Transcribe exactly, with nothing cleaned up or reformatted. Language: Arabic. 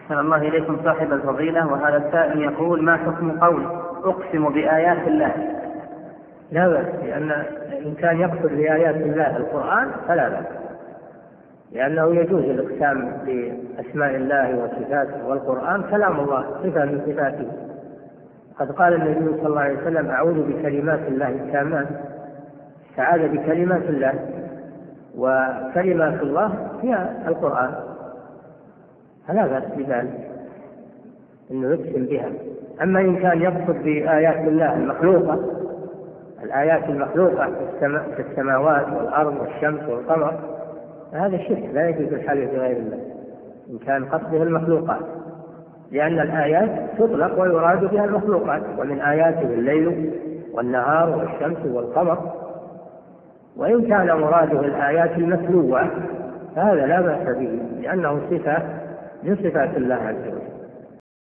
أحسن الله إليكم صاحب الفضيلة. وهذا السائل يقول: ما حكم قول أقسم بآيات الله؟ لا بأس، لأن إن كان يقصد بآيات الله القرآن فلا بأس، لأنه يجوز الإقسام بأسماء الله وصفاته، والقرآن كلام الله صفة من صفاته. قد قال النبي صلى الله عليه وسلم: أعوذ بكلمات الله التامات. استعاذ بكلمات الله، وكلمات الله هي القرآن، فلا بأس بذلك أنه يقسم بها. أما إن كان يقصد بآيات الله المخلوقة، الآيات المخلوقة في السماوات والأرض والشمس والقمر، فهذا شرك لا يجوز الحلف بغير الله إن كان قصده المخلوقات، لأن الآيات تطلق ويراد بها المخلوقات، ومن آياته الليل والنهار والشمس والقمر. وإن كان مراده الآيات المتلوة فهذا لا بأس به، لأنه صفة من صفات الله عز وجل.